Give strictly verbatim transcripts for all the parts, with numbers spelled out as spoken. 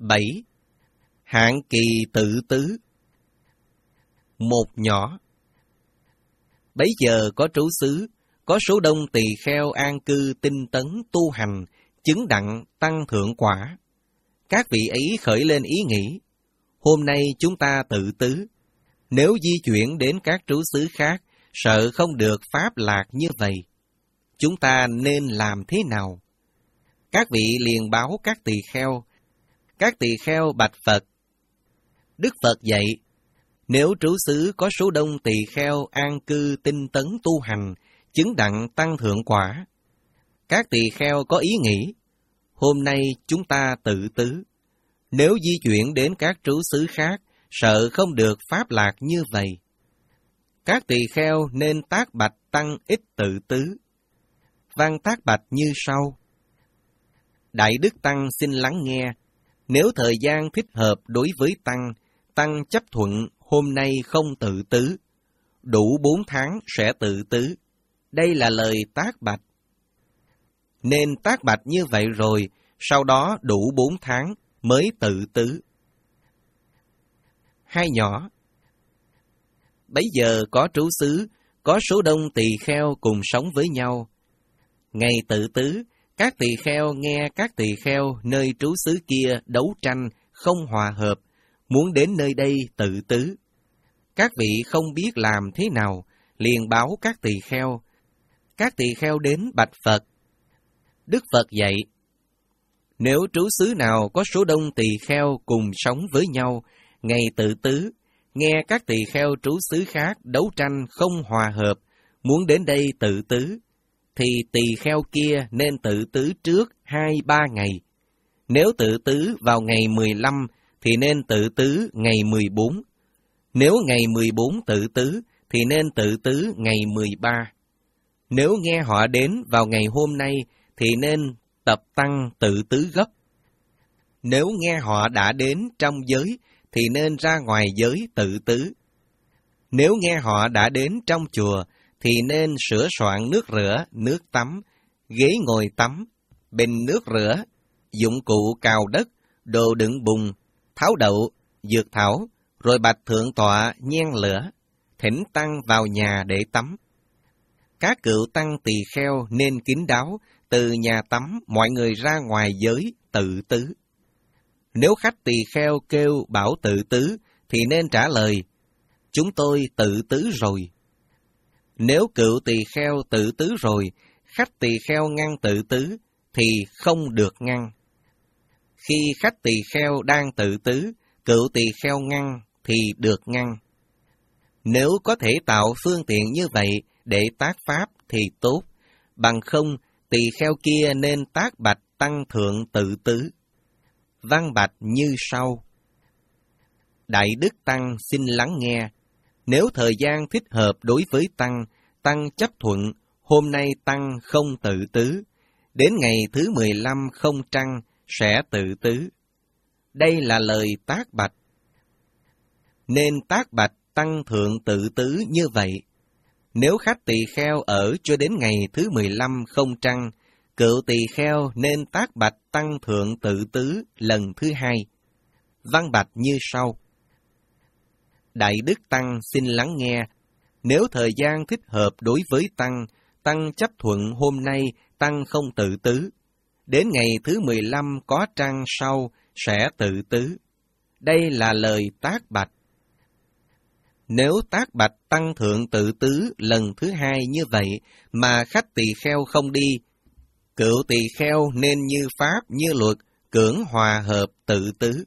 bảy. Hạn kỳ tự tứ. Một nhỏ. Bấy giờ có trú xứ, có số đông tỳ kheo an cư tinh tấn tu hành, chứng đặng tăng thượng quả. Các vị ấy khởi lên ý nghĩ, hôm nay chúng ta tự tứ, nếu di chuyển đến các trú xứ khác, sợ không được pháp lạc như vậy. Chúng ta nên làm thế nào? Các vị liền báo các tỳ kheo. Các tỳ kheo bạch Phật. Đức Phật dạy, nếu trú xứ có số đông tỳ kheo an cư tinh tấn tu hành, chứng đặng tăng thượng quả. Các tỳ kheo có ý nghĩ, hôm nay chúng ta tự tứ, nếu di chuyển đến các trú xứ khác, sợ không được pháp lạc như vậy. Các tỳ kheo nên tác bạch tăng ích tự tứ. Văn tác bạch như sau. Đại đức tăng xin lắng nghe, nếu thời gian thích hợp đối với tăng, tăng chấp thuận hôm nay không tự tứ, đủ bốn tháng sẽ tự tứ. Đây là lời tác bạch. Nên tác bạch như vậy rồi, sau đó đủ bốn tháng mới tự tứ. Hai nhỏ. Bấy giờ có trú xứ, có số đông tỳ kheo cùng sống với nhau. Ngày tự tứ, các tỳ kheo nghe các tỳ kheo nơi trú xứ kia đấu tranh, không hòa hợp, muốn đến nơi đây tự tứ. Các vị không biết làm thế nào, liền báo các tỳ kheo. Các tỳ kheo đến bạch Phật. Đức Phật dạy, nếu trú xứ nào có số đông tỳ kheo cùng sống với nhau, ngày tự tứ, nghe các tỳ kheo trú xứ khác đấu tranh không hòa hợp, muốn đến đây tự tứ, thì tỳ kheo kia nên tự tứ trước hai ba ngày. Nếu tự tứ vào ngày mười lăm, thì nên tự tứ ngày mười bốn. Nếu ngày mười bốn tự tứ, thì nên tự tứ ngày mười ba. Nếu nghe họ đến vào ngày hôm nay, thì nên tập tăng tự tứ gấp. Nếu nghe họ đã đến trong giới, thì nên ra ngoài giới tự tứ. Nếu nghe họ đã đến trong chùa, thì nên sửa soạn nước rửa, nước tắm, ghế ngồi tắm, bình nước rửa, dụng cụ cào đất, đồ đựng bùn, tháo đậu, dược thảo, rồi bạch thượng tọa nhen lửa, thỉnh tăng vào nhà để tắm. Các cựu tăng tỳ kheo nên kín đáo, từ nhà tắm mọi người ra ngoài giới tự tứ. Nếu khách tỳ kheo kêu bảo tự tứ, thì nên trả lời, chúng tôi tự tứ rồi. Nếu cựu tỳ kheo tự tứ rồi, khách tỳ kheo ngăn tự tứ, thì không được ngăn. Khi khách tỳ kheo đang tự tứ, cựu tỳ kheo ngăn, thì được ngăn. Nếu có thể tạo phương tiện như vậy để tác pháp thì tốt, bằng không tỳ kheo kia nên tác bạch tăng thượng tự tứ. Văn bạch như sau. Đại đức tăng xin lắng nghe, nếu thời gian thích hợp đối với tăng, tăng chấp thuận, hôm nay tăng không tự tứ, đến ngày thứ mười lăm không trăng sẽ tự tứ. Đây là lời tác bạch. Nên tác bạch tăng thượng tự tứ như vậy. Nếu khách tỳ kheo ở cho đến ngày thứ mười lăm không trăng, cựu tỳ kheo nên tác bạch tăng thượng tự tứ lần thứ hai. Văn bạch như sau. Đại đức tăng xin lắng nghe, nếu thời gian thích hợp đối với tăng, tăng chấp thuận hôm nay tăng không tự tứ, đến ngày thứ mười lăm có trăng sau sẽ tự tứ. Đây là lời tác bạch. Nếu tác bạch tăng thượng tự tứ lần thứ hai như vậy mà khách tỳ kheo không đi, cựu tỳ kheo nên như pháp như luật cưỡng hòa hợp tự tứ.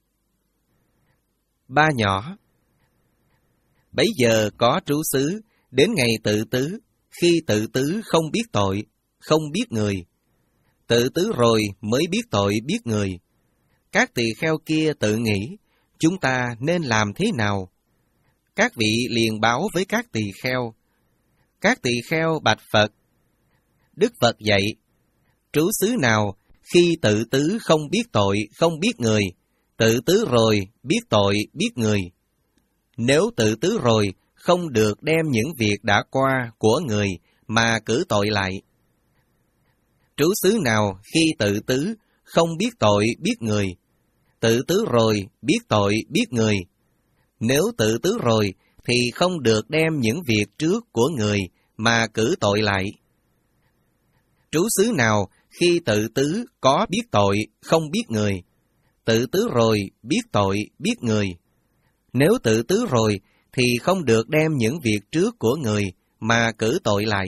Ba nhỏ. Bấy giờ có trú xứ, đến ngày tự tứ, khi tự tứ không biết tội, không biết người. Tự tứ rồi mới biết tội biết người. Các tỳ kheo kia tự nghĩ, chúng ta nên làm thế nào? Các vị liền báo với các tỳ kheo. Các tỳ kheo bạch Phật. Đức Phật dạy, trú xứ nào khi tự tứ không biết tội, không biết người, tự tứ rồi biết tội, biết người. Nếu tự tứ rồi, không được đem những việc đã qua của người mà cử tội lại. Trú xứ nào khi tự tứ không biết tội, biết người, Tự tứ rồi, biết tội, biết người. Nếu tự tứ rồi, thì không được đem những việc trước của người mà cử tội lại. Trú xứ nào khi tự tứ có biết tội, không biết người? Tự tứ rồi, biết tội, biết người. Nếu tự tứ rồi, thì không được đem những việc trước của người mà cử tội lại.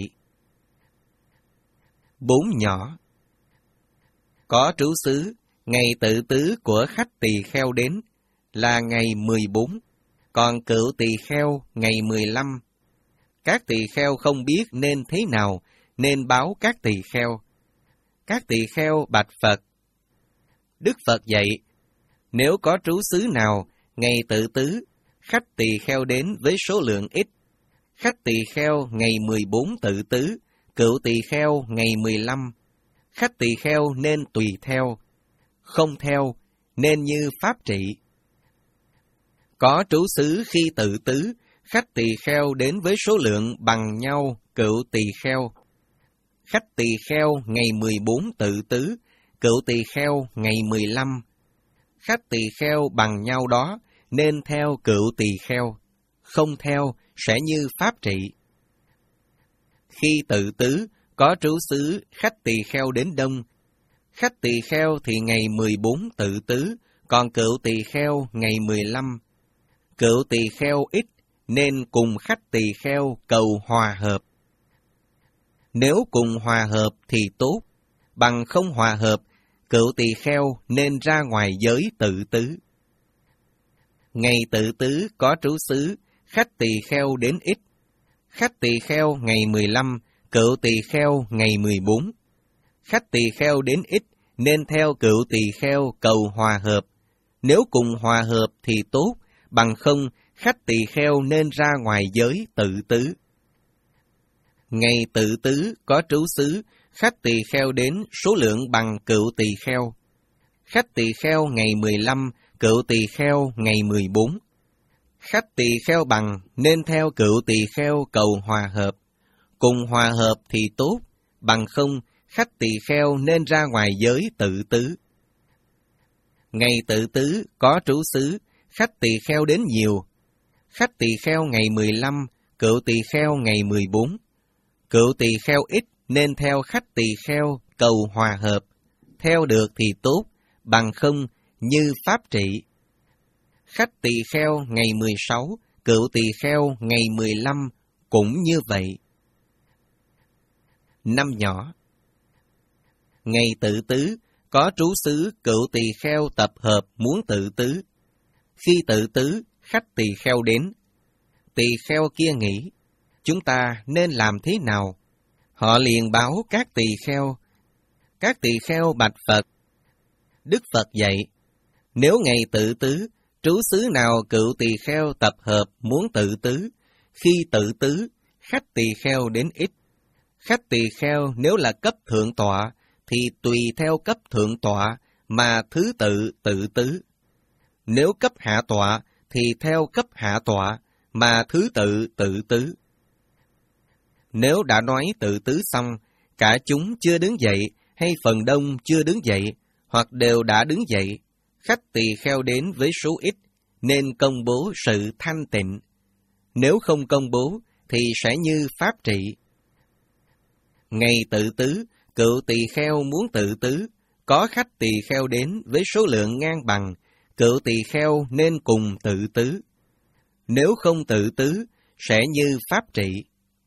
Bốn nhỏ. Có trú xứ, ngày tự tứ của khách tỳ kheo đến là ngày mười bốn, còn cựu tỳ kheo ngày mười lăm. Các tỳ kheo không biết nên thế nào, nên báo các tỳ kheo. Các tỳ kheo bạch Phật. Đức Phật dạy, nếu có trú xứ nào ngày tự tứ, khách tỳ kheo đến với số lượng ít, khách tỳ kheo ngày mười bốn tự tứ, cựu tỳ kheo ngày mười lăm, khách tỳ kheo nên tùy theo, không theo nên như pháp trị. Có trú xứ khi tự tứ, khách tỳ kheo đến với số lượng bằng nhau cựu tỳ kheo. Khách tỳ kheo ngày mười bốn tự tứ, cựu tỳ kheo ngày mười lăm. Khách tỳ kheo bằng nhau đó nên theo cựu tỳ kheo, không theo sẽ như pháp trị. Khi tự tứ, có trú xứ khách tỳ kheo đến đông. Khách tỳ kheo thì ngày mười bốn tự tứ, còn cựu tỳ kheo ngày mười lăm. Cựu tỳ kheo ít nên cùng khách tỳ kheo cầu hòa hợp. Nếu cùng hòa hợp thì tốt, bằng không hòa hợp, cựu tỳ kheo nên ra ngoài giới tự tứ. Ngày tự tứ có trú xứ, khách tỳ kheo đến ít. Khách tỳ kheo ngày mười lăm, cựu tỳ kheo ngày mười bốn. Khách tỳ kheo đến ít nên theo cựu tỳ kheo cầu hòa hợp. Nếu cùng hòa hợp thì tốt, bằng không khách tỳ kheo nên ra ngoài giới tự tứ. Ngày tự tứ có trú xứ, khách tỳ kheo đến số lượng bằng cựu tỳ kheo. Khách tỳ kheo ngày mười lăm, cựu tỳ kheo ngày mười bốn. Khách tỳ kheo bằng nên theo cựu tỳ kheo cầu hòa hợp. Cùng hòa hợp thì tốt, bằng không khách tỳ kheo nên ra ngoài giới tự tứ. Ngày tự tứ có trú xứ, khách tỳ kheo đến nhiều. Khách tỳ kheo ngày mười lăm, cựu tỳ kheo ngày mười bốn. Cựu tỳ kheo ít nên theo khách tỳ kheo cầu hòa hợp. Theo được thì tốt, bằng không như pháp trị. Khách tỳ kheo ngày mười sáu, cựu tỳ kheo ngày mười lăm cũng như vậy. Năm nhỏ. Ngày tự tứ, có trú xứ cựu tỳ kheo tập hợp muốn tự tứ. Khi tự tứ, khách tỳ kheo đến. Tỳ kheo kia nghĩ, chúng ta nên làm thế nào? Họ liền báo các tỳ kheo. Các tỳ kheo bạch Phật. Đức Phật dạy, nếu ngày tự tứ, trú xứ nào cựu tỳ kheo tập hợp muốn tự tứ, khi tự tứ, khách tỳ kheo đến ít. Khách tỳ kheo nếu là cấp thượng tọa, thì tùy theo cấp thượng tọa mà thứ tự tự tứ. Nếu cấp hạ tọa, thì theo cấp hạ tọa mà thứ tự tự tứ. Nếu đã nói tự tứ xong, cả chúng chưa đứng dậy, hay phần đông chưa đứng dậy, hoặc đều đã đứng dậy, khách tỳ kheo đến với số ít, nên công bố sự thanh tịnh. Nếu không công bố, thì sẽ như pháp trị. Ngày tự tứ, cựu tỳ kheo muốn tự tứ, có khách tỳ kheo đến với số lượng ngang bằng, cựu tỳ kheo nên cùng tự tứ. Nếu không tự tứ, sẽ như pháp trị.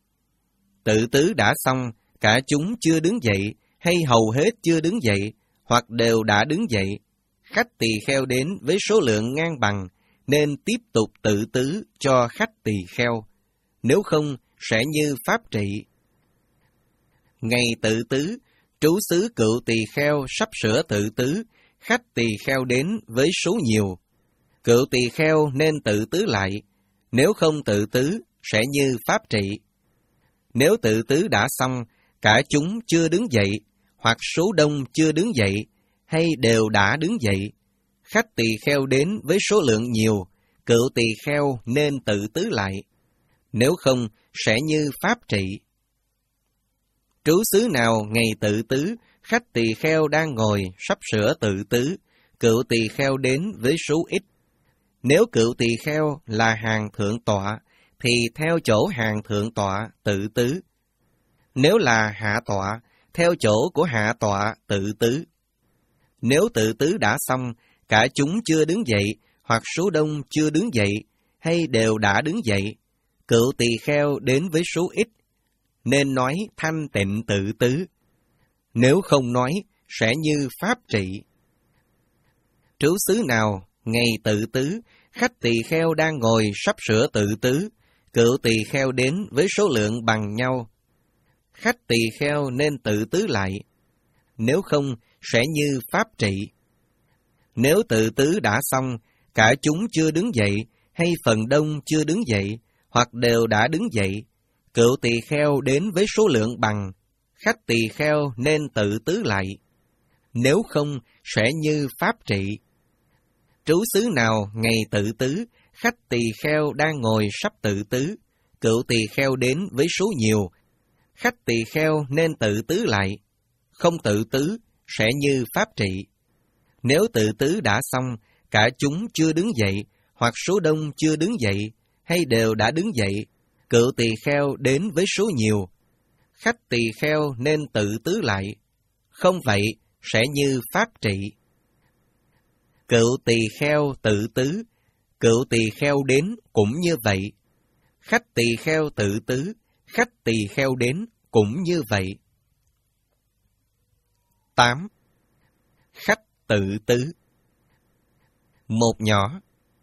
Tự tứ đã xong, cả chúng chưa đứng dậy, hay hầu hết chưa đứng dậy, hoặc đều đã đứng dậy, khách tỳ kheo đến với số lượng ngang bằng, nên tiếp tục tự tứ cho khách tỳ kheo. Nếu không, sẽ như pháp trị. Ngày tự tứ, trú xứ cựu tỳ kheo sắp sửa tự tứ, khách tỳ kheo đến với số nhiều. Cựu tỳ kheo nên tự tứ lại, nếu không tự tứ, sẽ như pháp trị. Nếu tự tứ đã xong, cả chúng chưa đứng dậy, hoặc số đông chưa đứng dậy, hay đều đã đứng dậy, khách tỳ kheo đến với số lượng nhiều, cựu tỳ kheo nên tự tứ lại. Nếu không, sẽ như pháp trị. Trú xứ nào ngày tự tứ, khách tỳ kheo đang ngồi sắp sửa tự tứ, cựu tỳ kheo đến với số ít. Nếu cựu tỳ kheo là hàng thượng tọa, thì theo chỗ hàng thượng tọa tự tứ. Nếu là hạ tọa, theo chỗ của hạ tọa tự tứ. Nếu tự tứ đã xong, cả chúng chưa đứng dậy, hoặc số đông chưa đứng dậy, hay đều đã đứng dậy, cựu tỳ kheo đến với số ít, nên nói thanh tịnh tự tứ. Nếu không nói, sẽ như pháp trị. Trú xứ nào ngày tự tứ, khách tỳ kheo đang ngồi sắp sửa tự tứ, cựu tỳ kheo đến với số lượng bằng nhau. Khách tỳ kheo nên tự tứ lại, nếu không sẽ như pháp trị. Nếu tự tứ đã xong, cả chúng chưa đứng dậy, hay phần đông chưa đứng dậy, hoặc đều đã đứng dậy, cựu tỳ kheo đến với số lượng bằng, khách tỳ kheo nên tự tứ lại, nếu không sẽ như pháp trị. Trú xứ nào ngày tự tứ, khách tỳ kheo đang ngồi sắp tự tứ, cựu tỳ kheo đến với số nhiều, khách tỳ kheo nên tự tứ lại, không tự tứ sẽ như pháp trị. Nếu tự tứ đã xong, cả chúng chưa đứng dậy, hoặc số đông chưa đứng dậy, hay đều đã đứng dậy, cựu tỳ kheo đến với số nhiều, khách tỳ kheo nên tự tứ lại, không vậy sẽ như pháp trị. Cựu tỳ kheo tự tứ, cựu tỳ kheo đến cũng như vậy. Khách tỳ kheo tự tứ, khách tỳ kheo đến cũng như vậy. tám. Khách tự tứ. Một nhỏ.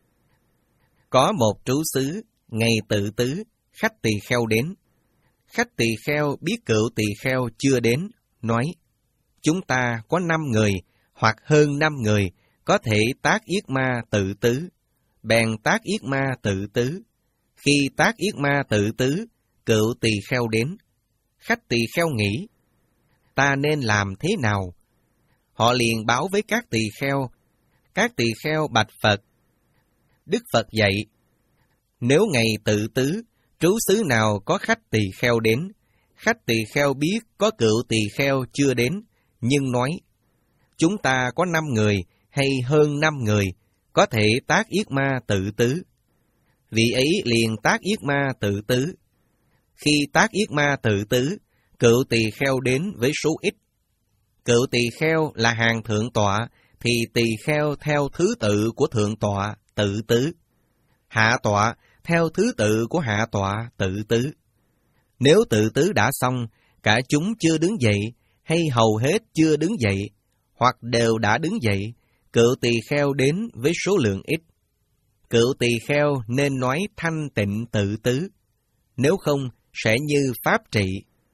Có một trú xứ, ngày tự tứ, khách tỳ kheo đến. Khách tỳ kheo biết cựu tỳ kheo chưa đến, nói, chúng ta có năm người, hoặc hơn năm người, có thể tác yết ma tự tứ. Bèn tác yết ma tự tứ. Khi tác yết ma tự tứ, cựu tỳ kheo đến. Khách tỳ kheo nghĩ, ta nên làm thế nào? Họ liền báo với các tỳ kheo. Các tỳ kheo bạch Phật. Đức Phật dạy, nếu ngày tự tứ, trú xứ nào có khách tỳ kheo đến, khách tỳ kheo biết có cựu tỳ kheo chưa đến, nhưng nói, chúng ta có năm người hay hơn năm người, có thể tác yết ma tự tứ. Vị ấy liền tác yết ma tự tứ. Khi tác yết ma tự tứ, cựu tỳ kheo đến với số ít. Cựu tỳ kheo là hàng thượng tọa, thì tỳ kheo theo thứ tự của thượng tọa tự tứ. Hạ tọa theo thứ tự của hạ tọa tự tứ. Nếu tự tứ đã xong, cả chúng chưa đứng dậy, hay hầu hết chưa đứng dậy, hoặc đều đã đứng dậy, cựu tỳ kheo đến với số lượng ít. Cựu tỳ kheo nên nói thanh tịnh tự tứ, nếu không sẽ như pháp trị.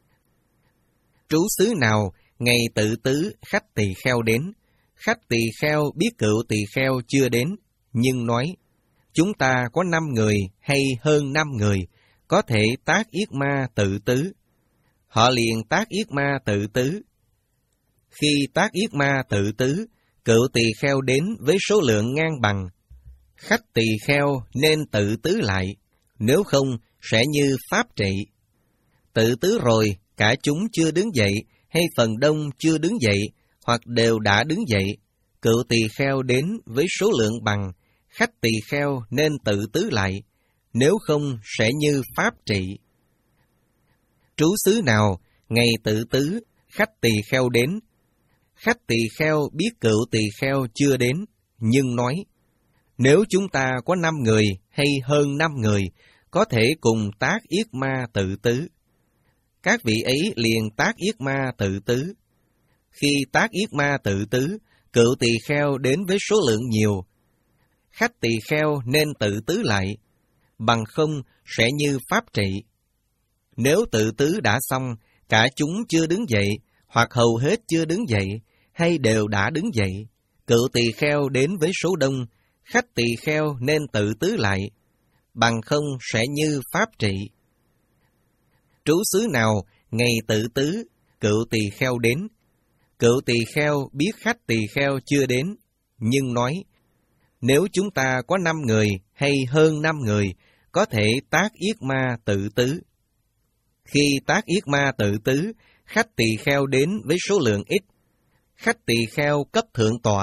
Trú xứ nào ngày tự tứ khách tỳ kheo đến, khách tỳ kheo biết cựu tỳ kheo chưa đến, nhưng nói, chúng ta có năm người hay hơn năm người, có thể tác yết ma tự tứ. Họ liền tác yết ma tự tứ. Khi tác yết ma tự tứ, cựu tỳ kheo đến với số lượng ngang bằng. Khách tỳ kheo nên tự tứ lại, nếu không sẽ như pháp trị. Tự tứ rồi, cả chúng chưa đứng dậy, hay phần đông chưa đứng dậy, hoặc đều đã đứng dậy, cựu tỳ kheo đến với số lượng bằng, khách tỳ kheo nên tự tứ lại, nếu không sẽ như pháp trị. Trú xứ nào ngày tự tứ, khách tỳ kheo đến, khách tỳ kheo biết cựu tỳ kheo chưa đến, nhưng nói, nếu chúng ta có năm người hay hơn năm người, có thể cùng tác yết ma tự tứ. Các vị ấy liền tác yết ma tự tứ. Khi tác yết ma tự tứ, cựu tỳ kheo đến với số lượng nhiều. Khách tỳ kheo nên tự tứ lại, bằng không sẽ như pháp trị. Nếu tự tứ đã xong, cả chúng chưa đứng dậy, hoặc hầu hết chưa đứng dậy, hay đều đã đứng dậy, cựu tỳ kheo đến với số đông, khách tỳ kheo nên tự tứ lại, bằng không sẽ như pháp trị. Trú xứ nào ngày tự tứ, cựu tỳ kheo đến, cựu tỳ kheo biết khách tỳ kheo chưa đến, nhưng nói, nếu chúng ta có năm người hay hơn năm người, có thể tác yết ma tự tứ. Khi tác yết ma tự tứ, khách tỳ kheo đến với số lượng ít. Khách tỳ kheo cấp thượng tọa,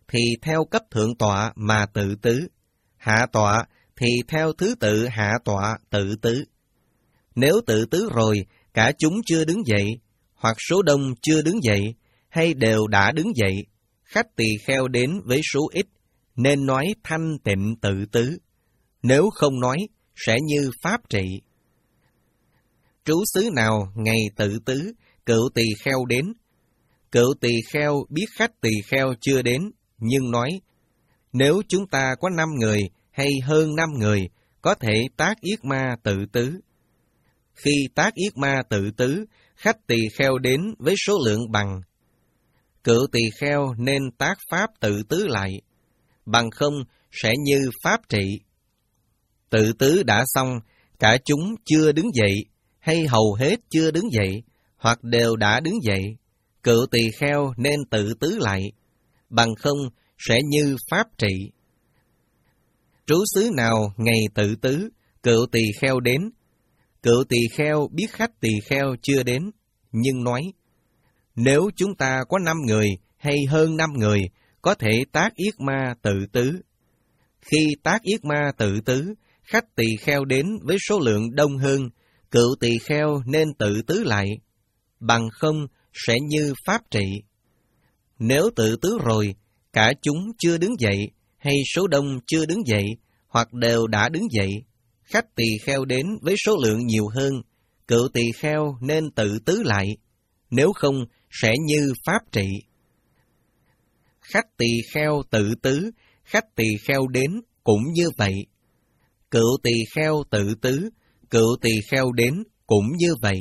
thì theo cấp thượng tọa mà tự tứ, hạ tọa thì theo thứ tự hạ tọa tự tứ. Nếu tự tứ rồi, cả chúng chưa đứng dậy, hoặc số đông chưa đứng dậy, hay đều đã đứng dậy, khách tỳ kheo đến với số ít, nên nói thanh tịnh tự tứ. Nếu không nói, sẽ như pháp trị. Trú xứ nào ngày tự tứ, cựu tỳ kheo đến. Cựu tỳ kheo biết khách tỳ kheo chưa đến, nhưng nói, nếu chúng ta có năm người hay hơn năm người, có thể tác yết ma tự tứ. Khi tác yết ma tự tứ, khách tỳ kheo đến với số lượng bằng. Cựu tỳ kheo nên tác pháp tự tứ lại, bằng không sẽ như pháp trị. Tự tứ đã xong, cả chúng chưa đứng dậy, hay hầu hết chưa đứng dậy, hoặc đều đã đứng dậy, cựu tỳ kheo nên tự tứ lại, bằng không sẽ như pháp trị. Trú xứ nào ngày tự tứ, cựu tỳ kheo đến. Cựu tỳ kheo biết khách tỳ kheo chưa đến, nhưng nói, nếu chúng ta có năm người hay hơn năm người, có thể tác yết ma tự tứ. Khi tác yết ma tự tứ, khách tỳ kheo đến với số lượng đông hơn, cựu tỳ kheo nên tự tứ lại, bằng không sẽ như pháp trị. Nếu tự tứ rồi, cả chúng chưa đứng dậy, hay số đông chưa đứng dậy, hoặc đều đã đứng dậy, khách tỳ kheo đến với số lượng nhiều hơn, cựu tỳ kheo nên tự tứ lại, nếu không sẽ như pháp trị. Khách tỳ kheo tự tứ, khách tỳ kheo đến cũng như vậy. Cựu tỳ kheo tự tứ, cựu tỳ kheo đến cũng như vậy.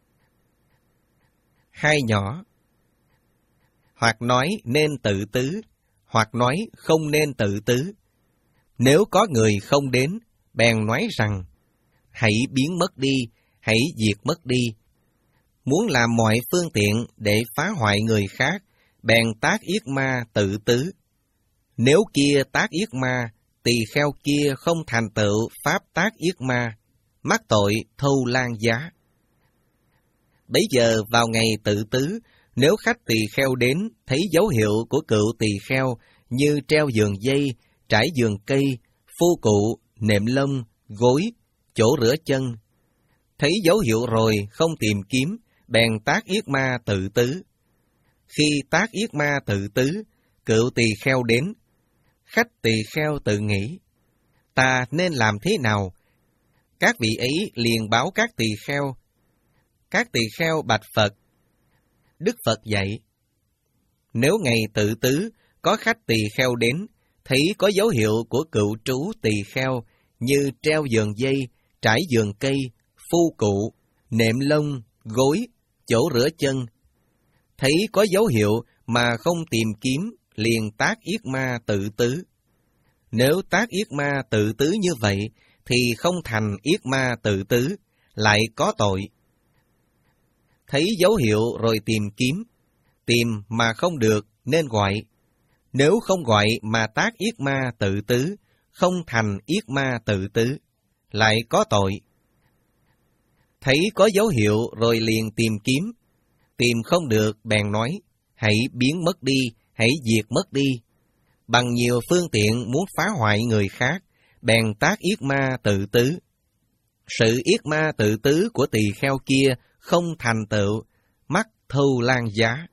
Hai nhỏ, hoặc nói nên tự tứ, hoặc nói không nên tự tứ. Nếu có người không đến, bèn nói rằng, hãy biến mất đi, hãy diệt mất đi. Muốn làm mọi phương tiện để phá hoại người khác, bèn tác yết ma tự tứ. Nếu kia tác yết ma, tỳ kheo kia không thành tựu pháp tác yết ma, mắc tội thâu lan giá. Bấy giờ vào ngày tự tứ, nếu khách tỳ kheo đến thấy dấu hiệu của cựu tỳ kheo như treo giường dây, trải giường cây, phu cụ, nệm lông, gối, chỗ rửa chân, thấy dấu hiệu rồi không tìm kiếm, bèn tác yết ma tự tứ. Khi tác yết ma tự tứ, cựu tỳ kheo đến, khách tỳ kheo tự nghĩ, ta nên làm thế nào? Các vị ấy liền báo các tỳ kheo. Các tỳ kheo bạch Phật. Đức Phật dạy, nếu ngày tự tứ có khách tỳ kheo đến, thấy có dấu hiệu của cựu trú tỳ kheo như treo giường dây, trải giường cây, phu cụ, nệm lông, gối, chỗ rửa chân, thấy có dấu hiệu mà không tìm kiếm, liền tác yết ma tự tứ. Nếu tác yết ma tự tứ như vậy, thì không thành yết ma tự tứ, lại có tội. Thấy dấu hiệu rồi tìm kiếm, tìm mà không được nên gọi. Nếu không gọi mà tác yết ma tự tứ, không thành yết ma tự tứ, lại có tội. Thấy có dấu hiệu rồi liền tìm kiếm, tìm không được bèn nói, hãy biến mất đi, hãy diệt mất đi. Bằng nhiều phương tiện muốn phá hoại người khác, bèn tác yết ma tự tứ. Sự yết ma tự tứ của tỳ kheo kia không thành tựu, mắc thâu lan giá.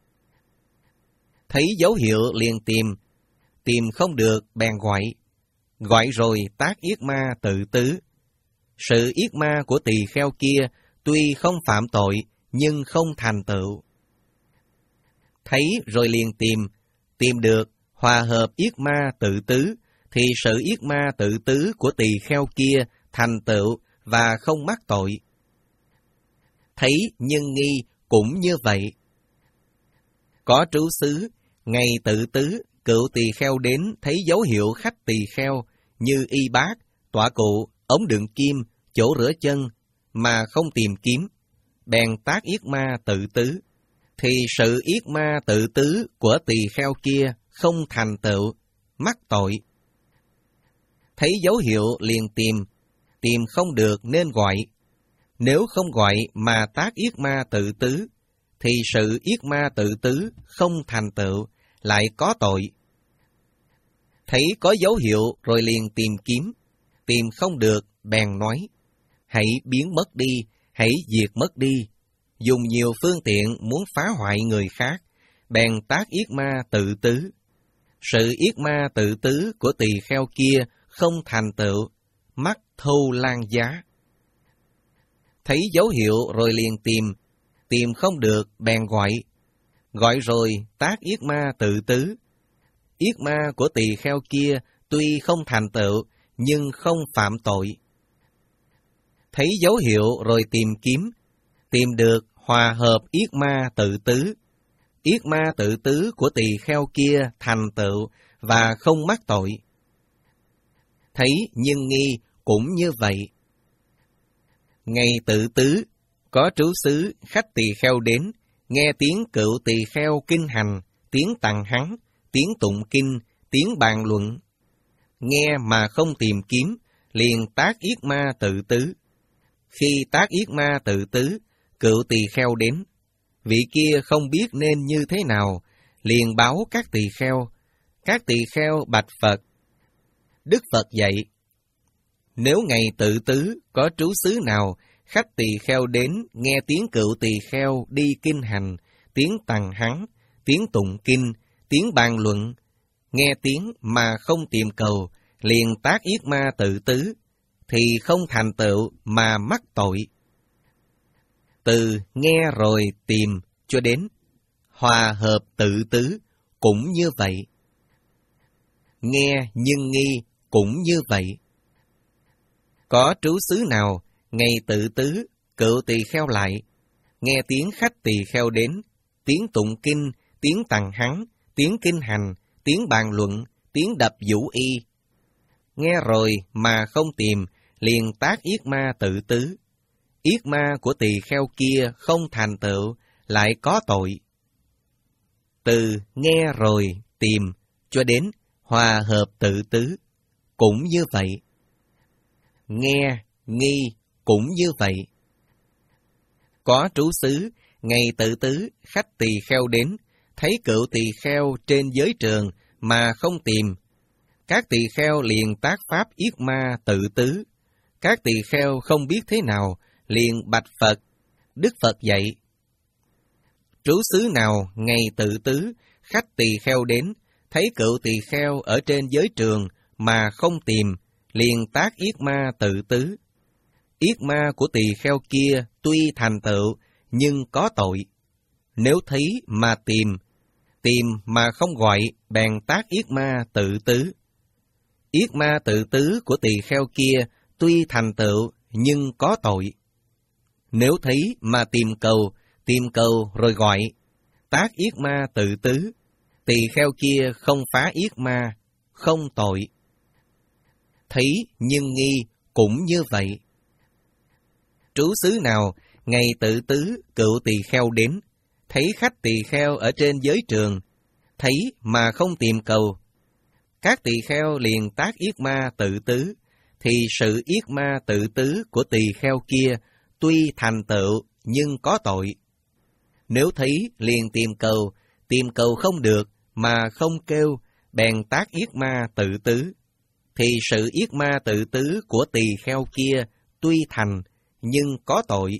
Thấy dấu hiệu liền tìm, tìm không được bèn gọi, gọi rồi tác yết ma tự tứ. Sự yết ma của tỳ kheo kia tuy không phạm tội, nhưng không thành tựu. Thấy rồi liền tìm, tìm được, hòa hợp yết ma tự tứ, thì sự yết ma tự tứ của tỳ kheo kia thành tựu và không mắc tội. Thấy nhưng nghi cũng như vậy. Có trú xứ, ngày tự tứ, cựu tỳ kheo đến thấy dấu hiệu khách tỳ kheo như y bát, tọa cụ, ống đựng kim, chỗ rửa chân, mà không tìm kiếm, bèn tác yết ma tự tứ, thì sự yết ma tự tứ của tỳ kheo kia không thành tựu, mắc tội. Thấy dấu hiệu liền tìm, tìm không được nên gọi. Nếu không gọi mà tác yết ma tự tứ, thì sự yết ma tự tứ không thành tựu, lại có tội. Thấy có dấu hiệu rồi liền tìm kiếm, tìm không được, bèn nói, hãy biến mất đi, hãy diệt mất đi. Dùng nhiều phương tiện muốn phá hoại người khác, bèn tác yết ma tự tứ. Sự yết ma tự tứ của tỳ kheo kia không thành tựu, mắt thâu lan giá. Thấy dấu hiệu rồi liền tìm, tìm không được, bèn gọi. Gọi rồi tác yết ma tự tứ. Yết ma của tỳ kheo kia tuy không thành tựu, nhưng không phạm tội. Thấy dấu hiệu rồi tìm kiếm, tìm được hòa hợp yết ma tự tứ. Yết ma tự tứ của tỳ kheo kia thành tựu và không mắc tội. Thấy nhân nghi cũng như vậy. Ngày tự tứ, có trú xứ khách tỳ kheo đến, nghe tiếng cựu tỳ kheo kinh hành, tiếng tặng hắn, tiếng tụng kinh, tiếng bàn luận. Nghe mà không tìm kiếm, liền tác yết ma tự tứ. Khi tác yết ma tự tứ, cựu tỳ kheo đến. Vị kia không biết nên như thế nào, liền báo các tỳ kheo. Các tỳ kheo bạch Phật. Đức Phật dạy, nếu ngày tự tứ có trú xứ nào, khách tỳ kheo đến nghe tiếng cựu tỳ kheo đi kinh hành, tiếng tằng hắn, tiếng tụng kinh, tiếng bàn luận, nghe tiếng mà không tìm cầu, liền tác yết ma tự tứ, thì không thành tựu mà mắc tội. Từ nghe rồi tìm cho đến hòa hợp tự tứ cũng như vậy. Nghe nhưng nghi cũng như vậy. Có trú xứ nào, ngày tự tứ, cựu tỳ kheo lại, nghe tiếng khách tỳ kheo đến, tiếng tụng kinh, tiếng tằng hắn, tiếng kinh hành, tiếng bàn luận, tiếng đập vũ y. Nghe rồi mà không tìm, liền tác yết ma tự tứ. Yết ma của tỳ kheo kia không thành tựu, lại có tội. Từ nghe rồi tìm cho đến hòa hợp tự tứ cũng như vậy. Nghe, nghi cũng như vậy. Có trú xứ, ngày tự tứ, khách tỳ kheo đến, thấy cựu tỳ kheo trên giới trường mà không tìm. Các tỳ kheo liền tác pháp yết ma tự tứ. Các tỳ kheo không biết thế nào, liền bạch Phật. Đức Phật dạy, trú xứ nào ngày tự tứ, khách tỳ kheo đến, thấy cựu tỳ kheo ở trên giới trường mà không tìm, liền tác yết ma tự tứ. Yết ma của tỳ kheo kia tuy thành tựu, nhưng có tội. Nếu thấy mà tìm, tìm mà không gọi, bèn tác yết ma tự tứ. Yết ma tự tứ của tỳ kheo kia tuy thành tựu, nhưng có tội. Nếu thấy mà tìm cầu, tìm cầu rồi gọi, tác yết ma tự tứ, tỳ kheo kia không phá yết ma, không tội. Thấy nhưng nghi cũng như vậy. Trú xứ nào, ngày tự tứ, cựu tỳ kheo đến, thấy khách tỳ kheo ở trên giới trường, thấy mà không tìm cầu. Các tỳ kheo liền tác yết ma tự tứ, thì sự yết ma tự tứ của tỳ kheo kia tuy thành tựu nhưng có tội. Nếu thấy liền tìm cầu, tìm cầu không được mà không kêu, bèn tác yết ma tự tứ, thì sự yết ma tự tứ của tỳ kheo kia tuy thành nhưng có tội.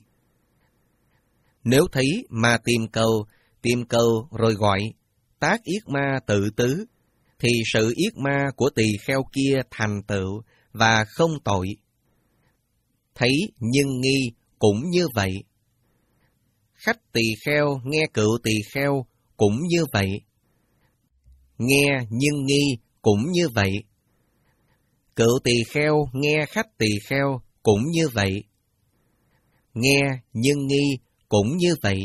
Nếu thấy mà tìm cầu, tìm cầu rồi gọi, tác yết ma tự tứ, thì sự yết ma của tỳ kheo kia thành tựu và không tội. Thấy nhưng nghi cũng như vậy. Khách tỳ kheo nghe cựu tỳ kheo cũng như vậy. Nghe nhưng nghi cũng như vậy. Cựu tỳ kheo nghe khách tỳ kheo cũng như vậy. Nghe nhưng nghi cũng như vậy.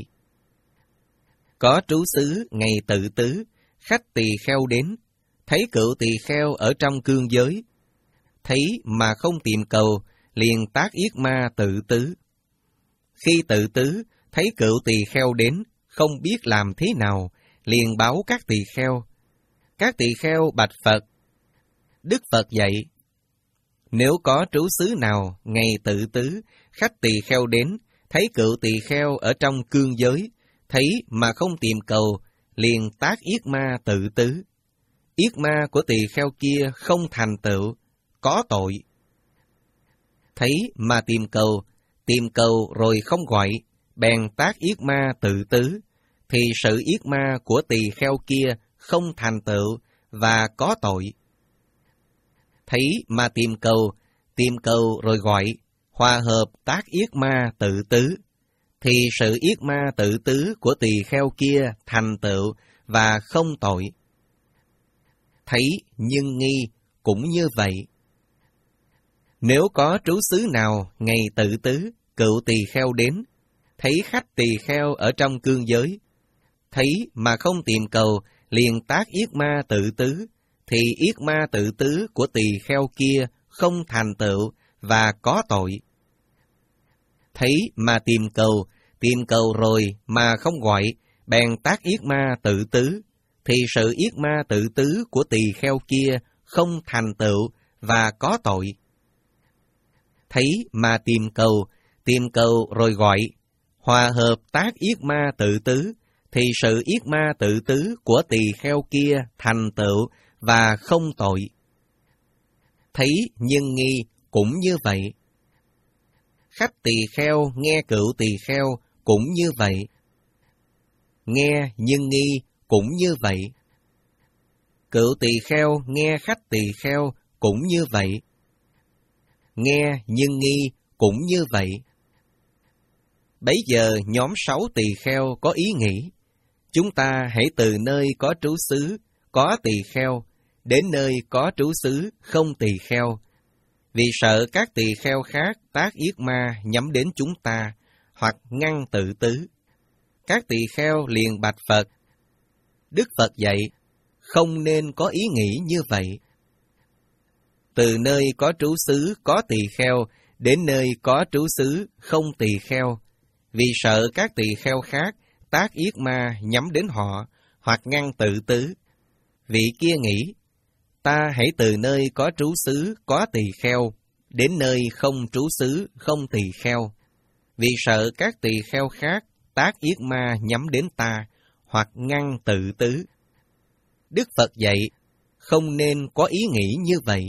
Có trú xứ ngày tự tứ, khách tỳ kheo đến, thấy cựu tỳ kheo ở trong cương giới, thấy mà không tìm cầu, liền tác yết ma tự tứ. Khi tự tứ, thấy cựu tỳ kheo đến, không biết làm thế nào, liền báo các tỳ kheo. Các tỳ kheo bạch Phật. Đức Phật dạy, nếu có trú xứ nào, ngày tự tứ, khách tỳ kheo đến, thấy cựu tỳ kheo ở trong cương giới, thấy mà không tìm cầu, liền tác yết ma tự tứ. Yết ma của tỳ kheo kia không thành tựu, có tội. Thấy mà tìm cầu, tìm cầu rồi không gọi, bèn tác yết ma tự tứ, thì sự yết ma của tỳ kheo kia không thành tựu và có tội. Thấy mà tìm cầu, tìm cầu rồi gọi, hòa hợp tác yết ma tự tứ, thì sự yết ma tự tứ của tỳ kheo kia thành tựu và không tội. Thấy nhưng nghi cũng như vậy. Nếu có trú xứ nào ngày tự tứ, cựu tỳ kheo đến, thấy khách tỳ kheo ở trong cương giới, thấy mà không tìm cầu, liền tác yết ma tự tứ, thì yết ma tự tứ của tỳ kheo kia không thành tựu và có tội. Thấy mà tìm cầu, tìm cầu rồi mà không gọi, bèn tác yết ma tự tứ, thì sự yết ma tự tứ của tỳ kheo kia không thành tựu và có tội. Thấy mà tìm cầu, tìm cầu rồi gọi, hòa hợp tác yết ma tự tứ, thì sự yết ma tự tứ của tỳ kheo kia thành tựu và không tội. Thấy nhưng nghi cũng như vậy. Khách tỳ kheo nghe cựu tỳ kheo cũng như vậy. Nghe nhưng nghi cũng như vậy. Cựu tỳ kheo nghe khách tỳ kheo cũng như vậy. Nghe nhưng nghi cũng như vậy. Bấy giờ nhóm sáu tỳ kheo có ý nghĩ, chúng ta hãy từ nơi có trú xứ, có tỳ kheo, đến nơi có trú xứ không tỳ kheo, vì sợ các tỳ kheo khác tác yết ma nhắm đến chúng ta, hoặc ngăn tự tứ. Các tỳ kheo liền bạch Phật. Đức Phật dạy, không nên có ý nghĩ như vậy. Từ nơi có trú xứ có tỳ kheo, đến nơi có trú xứ không tỳ kheo, vì sợ các tỳ kheo khác tác yết ma nhắm đến họ, hoặc ngăn tự tứ. Vị kia nghĩ, ta hãy từ nơi có trú xứ có tỳ kheo, đến nơi không trú xứ không tỳ kheo, vì sợ các tỳ kheo khác tác yết ma nhắm đến ta, hoặc ngăn tự tứ. Đức Phật dạy, không nên có ý nghĩ như vậy.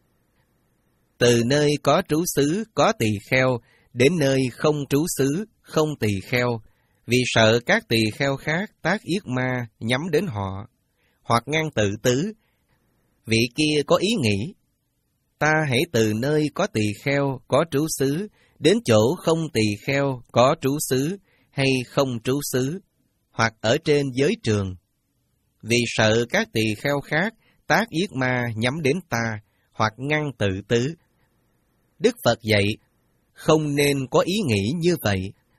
Từ nơi có trú xứ có tỳ kheo, đến nơi không trú xứ không tỳ kheo, vì sợ các tỳ kheo khác tác yết ma nhắm đến họ, hoặc ngăn tự tứ. Vị kia có ý nghĩ, ta hãy từ nơi có tỳ kheo có trú xứ, đến chỗ không tỳ kheo có trú xứ hay không trú xứ, hoặc ở trên giới trường, vì sợ các tỳ kheo khác tác yết ma nhắm đến ta, hoặc ngăn tự tứ. Đức Phật dạy, không nên có ý nghĩ như vậy.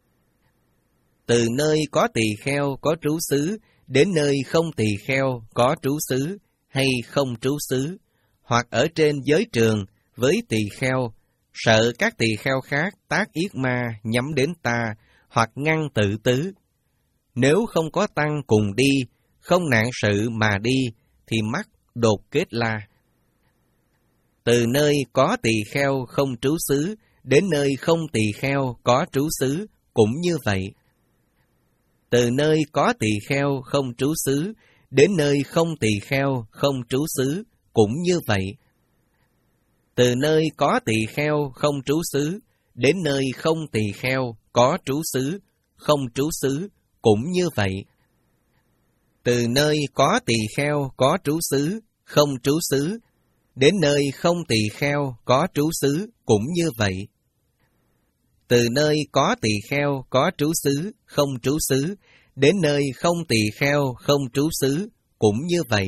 Từ nơi có tỳ kheo có trú xứ, đến nơi không tỳ kheo có trú xứ hay không trú xứ, hoặc ở trên giới trường với tỳ kheo, sợ các tỳ kheo khác tác yết ma nhắm đến ta, hoặc ngăn tự tứ. Nếu không có tăng cùng đi, không nạn sự mà đi, thì mắc đột kết la. Từ nơi có tỳ kheo không trú xứ, đến nơi không tỳ kheo có trú xứ, cũng như vậy. Từ nơi có tỳ kheo không trú xứ, đến nơi không tỳ kheo không trú xứ, cũng như vậy. Từ nơi có tỳ kheo không trú xứ, đến nơi không tỳ kheo có trú xứ, không trú xứ, cũng như vậy. Từ nơi có tỳ kheo có trú xứ, không trú xứ, đến nơi không tỳ kheo có trú xứ, cũng như vậy. Từ nơi có tỳ kheo có trú xứ, không trú xứ, đến nơi không tỳ kheo không trú xứ, cũng như vậy.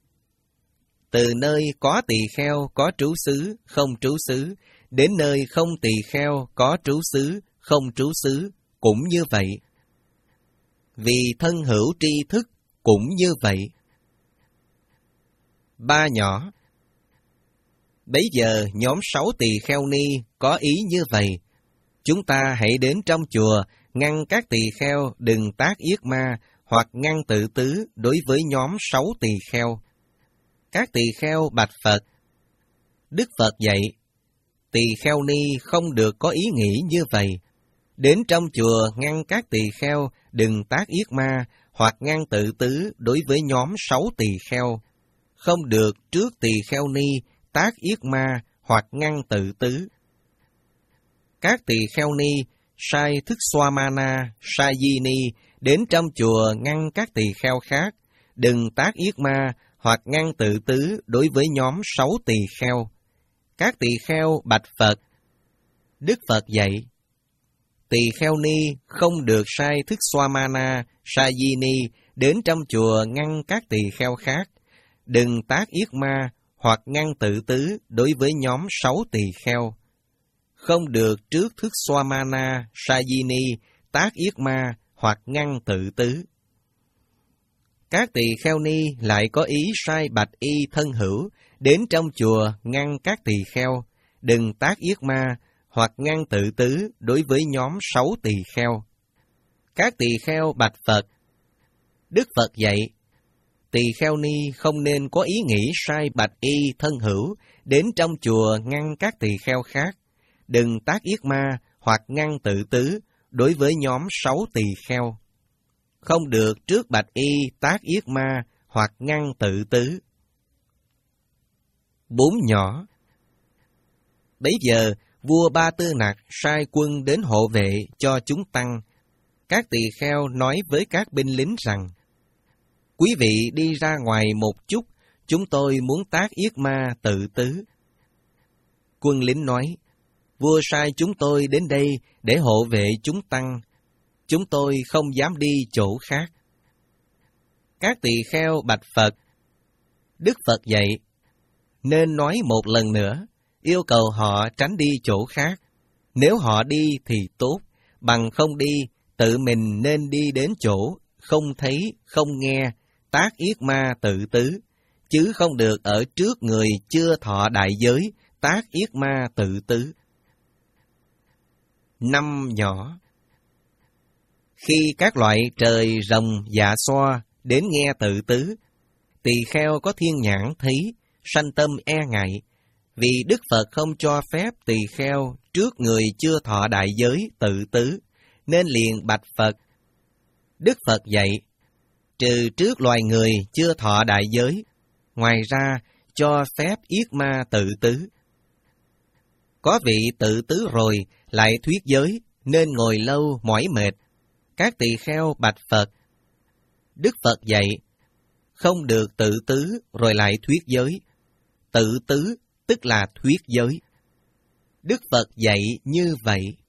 Từ nơi có tỳ kheo có trú xứ, không trú xứ, đến nơi không tỳ kheo có trú xứ, không trú xứ, cũng như vậy. Vì thân hữu tri thức, cũng như vậy. Ba nhỏ. Bấy giờ nhóm sáu tỳ kheo ni có ý như vậy. Chúng ta hãy đến trong chùa, ngăn các tỳ kheo đừng tác yết ma, hoặc ngăn tự tứ đối với nhóm sáu tỳ kheo. Các tỳ kheo bạch Phật. Đức Phật dạy, tỳ kheo ni không được có ý nghĩ như vậy. Đến trong chùa ngăn các tỳ kheo đừng tác yết ma, hoặc ngăn tự tứ đối với nhóm sáu tỳ kheo. không được trước tỳ kheo ni tác yết ma hoặc ngăn tự tứ. Các tỳ kheo ni sai thức Swamana, Sayini đến trong chùa ngăn các tỳ kheo khác, đừng tác yết ma hoặc ngăn tự tứ đối với nhóm sáu tỳ kheo. Các tỳ kheo bạch Phật. Đức Phật dạy, tỳ kheo ni không được sai thức Swamana, Sayini đến trong chùa ngăn các tỳ kheo khác, đừng tác yết ma hoặc ngăn tự tứ đối với nhóm sáu tỳ kheo. Không được trước thức Swamana, Sayini tác yết ma hoặc ngăn tự tứ. Các tỳ kheo ni lại có ý sai bạch y thân hữu đến trong chùa ngăn các tỳ kheo, đừng tác yết ma hoặc ngăn tự tứ đối với nhóm sáu tỳ kheo. Các tỳ kheo bạch Phật. Đức Phật dạy, tỳ kheo ni không nên có ý nghĩ sai bạch y thân hữu đến trong chùa ngăn các tỳ kheo khác, đừng tác yết ma hoặc ngăn tự tứ đối với nhóm sáu tỳ kheo. Không được trước bạch y tác yết ma hoặc ngăn tự tứ. Bốn nhỏ. Bấy giờ, vua Ba Tư Nặc sai quân đến hộ vệ cho chúng tăng. Các tỳ kheo nói với các binh lính rằng, quý vị đi ra ngoài một chút, chúng tôi muốn tác yết ma tự tứ. Quân lính nói, vua sai chúng tôi đến đây để hộ vệ chúng tăng, chúng tôi không dám đi chỗ khác. Các tỳ kheo bạch Phật. Đức Phật dạy, nên nói một lần nữa, yêu cầu họ tránh đi chỗ khác. Nếu họ đi thì tốt, bằng không đi, tự mình nên đi đến chỗ không thấy, không nghe, tác yết ma tự tứ, chứ không được ở trước người chưa thọ đại giới, tác yết ma tự tứ. Năm nhỏ. Khi các loại trời rồng dạ xoa đến nghe tự tứ, tỳ kheo có thiên nhãn thấy, sanh tâm e ngại, vì Đức Phật không cho phép tỳ kheo trước người chưa thọ đại giới tự tứ, nên liền bạch Phật. Đức Phật dạy, trừ trước loài người chưa thọ đại giới, ngoài ra cho phép yết ma tự tứ. Có vị tự tứ rồi lại thuyết giới, nên ngồi lâu mỏi mệt. Các tỳ kheo bạch Phật. Đức Phật dạy, không được tự tứ rồi lại thuyết giới. Tự tứ tức là thuyết giới. Đức Phật dạy như vậy.